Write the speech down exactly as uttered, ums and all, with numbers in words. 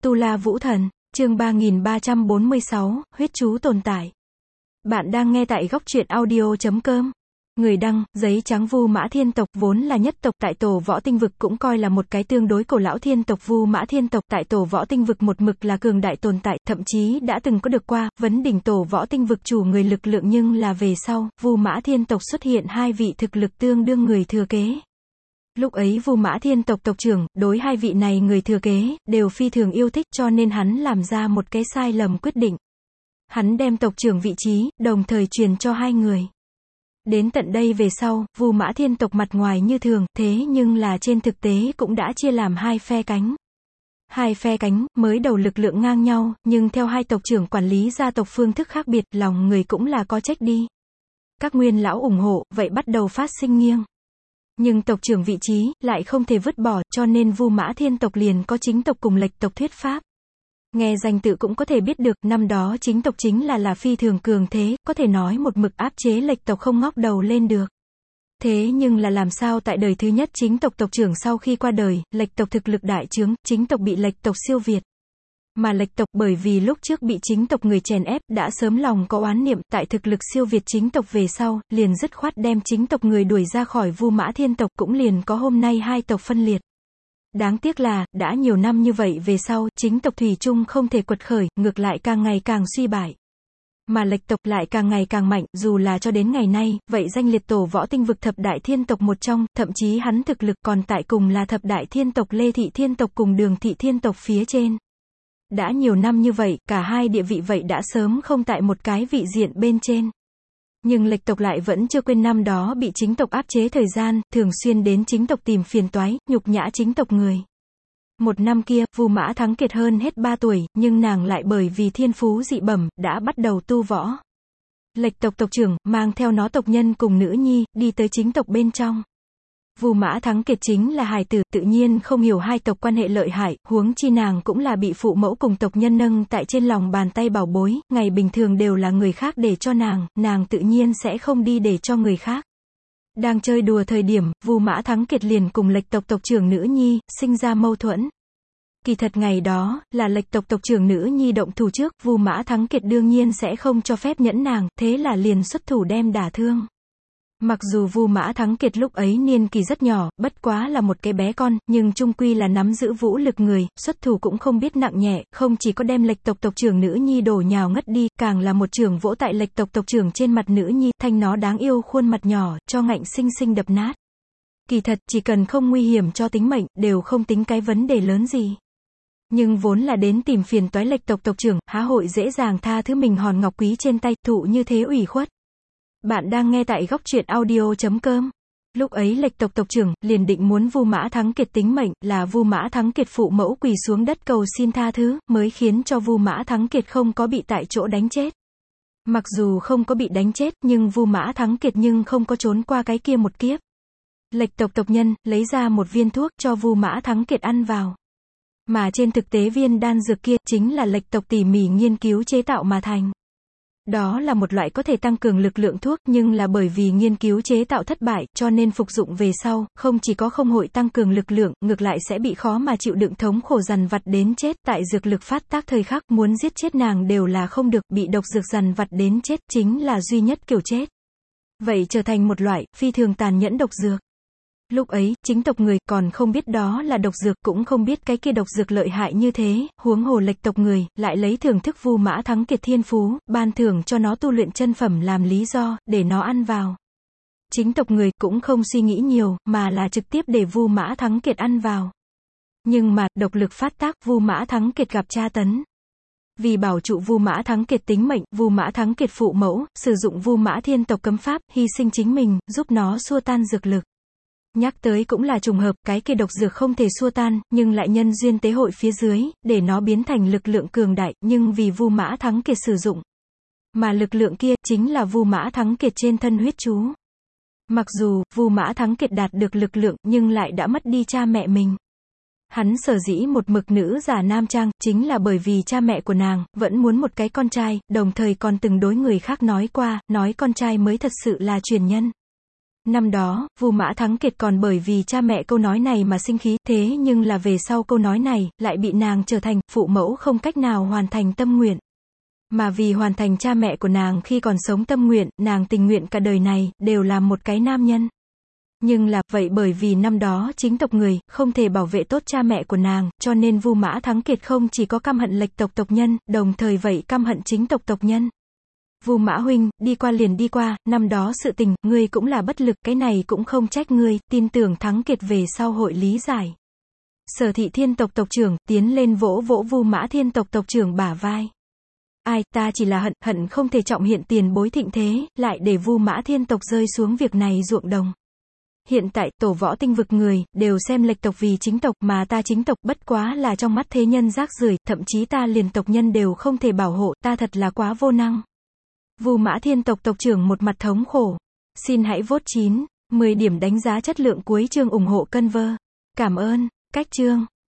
Tu La Vũ Thần, chương ba nghìn ba trăm bốn mươi sáu, huyết chú tồn tại. Bạn đang nghe tại góc truyện audio chấm com. Người đăng, giấy trắng. Vu Mã Thiên tộc vốn là nhất tộc tại Tổ Võ Tinh vực, cũng coi là một cái tương đối cổ lão thiên tộc. Vu Mã Thiên tộc tại Tổ Võ Tinh vực một mực là cường đại tồn tại, thậm chí đã từng có được qua vấn đỉnh Tổ Võ Tinh vực chủ người lực lượng, nhưng là về sau, Vu Mã Thiên tộc xuất hiện hai vị thực lực tương đương người thừa kế. Lúc ấy Vu Mã Thiên tộc tộc trưởng, đối hai vị này người thừa kế, đều phi thường yêu thích, cho nên hắn làm ra một cái sai lầm quyết định. Hắn đem tộc trưởng vị trí, đồng thời truyền cho hai người. Đến tận đây về sau, Vu Mã Thiên tộc mặt ngoài như thường, thế nhưng là trên thực tế cũng đã chia làm hai phe cánh. Hai phe cánh, mới đầu lực lượng ngang nhau, nhưng theo hai tộc trưởng quản lý gia tộc phương thức khác biệt, lòng người cũng là có trách đi. Các nguyên lão ủng hộ, vậy bắt đầu phát sinh nghiêng. Nhưng tộc trưởng vị trí, lại không thể vứt bỏ, cho nên Vu Mã Thiên tộc liền có chính tộc cùng lệch tộc thuyết pháp. Nghe danh tự cũng có thể biết được, năm đó chính tộc chính là là phi thường cường thế, có thể nói một mực áp chế lệch tộc không ngóc đầu lên được. Thế nhưng là làm sao tại đời thứ nhất chính tộc tộc trưởng sau khi qua đời, lệch tộc thực lực đại trướng, chính tộc bị lệch tộc siêu việt. Mà lệch tộc bởi vì lúc trước bị chính tộc người chèn ép, đã sớm lòng có oán niệm, tại thực lực siêu việt chính tộc về sau, liền dứt khoát đem chính tộc người đuổi ra khỏi Vu Mã Thiên tộc, cũng liền có hôm nay hai tộc phân liệt. Đáng tiếc là, đã nhiều năm như vậy về sau, chính tộc thủy chung không thể quật khởi, ngược lại càng ngày càng suy bại. Mà lệch tộc lại càng ngày càng mạnh, dù là cho đến ngày nay, vậy danh liệt Tổ Võ Tinh vực thập đại thiên tộc một trong, thậm chí hắn thực lực còn tại cùng là thập đại thiên tộc Lê Thị Thiên tộc cùng Đường Thị Thiên tộc phía trên. Đã nhiều năm như vậy, cả hai địa vị vậy đã sớm không tại một cái vị diện bên trên. Nhưng lệch tộc lại vẫn chưa quên năm đó bị chính tộc áp chế thời gian, thường xuyên đến chính tộc tìm phiền toái, nhục nhã chính tộc người. Một năm kia, Vu Mã Thắng Kiệt hơn hết ba tuổi, nhưng nàng lại bởi vì thiên phú dị bẩm, đã bắt đầu tu võ. Lệch tộc tộc trưởng, mang theo nó tộc nhân cùng nữ nhi, đi tới chính tộc bên trong. Vu Mã Thắng Kiệt chính là hài tử, tự nhiên không hiểu hai tộc quan hệ lợi hại, huống chi nàng cũng là bị phụ mẫu cùng tộc nhân nâng tại trên lòng bàn tay bảo bối, ngày bình thường đều là người khác để cho nàng, nàng tự nhiên sẽ không đi để cho người khác. Đang chơi đùa thời điểm, Vu Mã Thắng Kiệt liền cùng lệch tộc tộc trưởng nữ nhi, sinh ra mâu thuẫn. Kỳ thật ngày đó, là lệch tộc tộc trưởng nữ nhi động thủ trước, Vu Mã Thắng Kiệt đương nhiên sẽ không cho phép nhẫn nàng, thế là liền xuất thủ đem đả thương. Mặc dù Vu Mã Thắng Kiệt lúc ấy niên kỳ rất nhỏ, bất quá là một cái bé con, nhưng chung quy là nắm giữ vũ lực người, xuất thủ cũng không biết nặng nhẹ, không chỉ có đem lệch tộc tộc trưởng nữ nhi đổ nhào ngất đi, càng là một trường vỗ tại lệch tộc tộc trưởng trên mặt nữ nhi, thanh nó đáng yêu khuôn mặt nhỏ, cho ngạnh sinh sinh đập nát. Kỳ thật, chỉ cần không nguy hiểm cho tính mệnh, đều không tính cái vấn đề lớn gì. Nhưng vốn là đến tìm phiền toái lệch tộc tộc trưởng, há hội dễ dàng tha thứ mình hòn ngọc quý trên tay, thụ như thế ủy khuất. Bạn đang nghe tại góc truyện audio chấm com. Lúc ấy lệch tộc tộc trưởng, liền định muốn Vu Mã Thắng Kiệt tính mệnh, là Vu Mã Thắng Kiệt phụ mẫu quỳ xuống đất cầu xin tha thứ, mới khiến cho Vu Mã Thắng Kiệt không có bị tại chỗ đánh chết. Mặc dù không có bị đánh chết, nhưng Vu Mã Thắng Kiệt nhưng không có trốn qua cái kia một kiếp. Lệch tộc tộc nhân, lấy ra một viên thuốc cho Vu Mã Thắng Kiệt ăn vào. Mà trên thực tế viên đan dược kia, chính là lệch tộc tỉ mỉ nghiên cứu chế tạo mà thành. Đó là một loại có thể tăng cường lực lượng thuốc, nhưng là bởi vì nghiên cứu chế tạo thất bại, cho nên phục dụng về sau, không chỉ có không hội tăng cường lực lượng, ngược lại sẽ bị khó mà chịu đựng thống khổ dằn vặt đến chết, tại dược lực phát tác thời khắc, muốn giết chết nàng đều là không được, bị độc dược dằn vặt đến chết, chính là duy nhất kiểu chết. Vậy trở thành một loại, phi thường tàn nhẫn độc dược. Lúc ấy, chính tộc người, còn không biết đó là độc dược, cũng không biết cái kia độc dược lợi hại như thế, huống hồ lệch tộc người, lại lấy thưởng thức Vu Mã Thắng Kiệt thiên phú, ban thưởng cho nó tu luyện chân phẩm làm lý do, để nó ăn vào. Chính tộc người, cũng không suy nghĩ nhiều, mà là trực tiếp để Vu Mã Thắng Kiệt ăn vào. Nhưng mà, độc lực phát tác, Vu Mã Thắng Kiệt gặp tra tấn. Vì bảo trụ Vu Mã Thắng Kiệt tính mệnh, Vu Mã Thắng Kiệt phụ mẫu, sử dụng Vu Mã Thiên tộc cấm pháp, hy sinh chính mình, giúp nó xua tan dược lực. Nhắc tới cũng là trùng hợp, cái kia độc dược không thể xua tan, nhưng lại nhân duyên tế hội phía dưới, để nó biến thành lực lượng cường đại, nhưng vì Vu Mã Thắng Kiệt sử dụng. Mà lực lượng kia, chính là Vu Mã Thắng Kiệt trên thân huyết chú. Mặc dù, Vu Mã Thắng Kiệt đạt được lực lượng, nhưng lại đã mất đi cha mẹ mình. Hắn sở dĩ một mực nữ giả nam trang, chính là bởi vì cha mẹ của nàng, vẫn muốn một cái con trai, đồng thời còn từng đối người khác nói qua, nói con trai mới thật sự là truyền nhân. Năm đó, Vu Mã Thắng Kiệt còn bởi vì cha mẹ câu nói này mà sinh khí, thế nhưng là về sau câu nói này, lại bị nàng trở thành, phụ mẫu không cách nào hoàn thành tâm nguyện. Mà vì hoàn thành cha mẹ của nàng khi còn sống tâm nguyện, nàng tình nguyện cả đời này, đều làm một cái nam nhân. Nhưng là, vậy bởi vì năm đó chính tộc người, không thể bảo vệ tốt cha mẹ của nàng, cho nên Vu Mã Thắng Kiệt không chỉ có căm hận lệch tộc tộc nhân, đồng thời vậy căm hận chính tộc tộc nhân. Vu Mã huynh, đi qua liền đi qua, năm đó sự tình, ngươi cũng là bất lực, cái này cũng không trách ngươi, tin tưởng Thắng Kiệt về sau hội lý giải. Sở Thị Thiên tộc tộc trưởng, tiến lên vỗ vỗ Vu Mã Thiên tộc tộc trưởng bả vai. Ai, ta chỉ là hận, hận không thể trọng hiện tiền bối thịnh thế, lại để Vu Mã Thiên tộc rơi xuống việc này ruộng đồng. Hiện tại, tổ võ tinh vực người, đều xem lệch tộc vì chính tộc, mà ta chính tộc, bất quá là trong mắt thế nhân rác rưởi, thậm chí ta liền tộc nhân đều không thể bảo hộ, ta thật là quá vô năng. Vu Mã Thiên tộc tộc trưởng một mặt thống khổ. Xin hãy vote chín, mười điểm đánh giá chất lượng cuối chương ủng hộ Conver. Cảm ơn. Cách chương.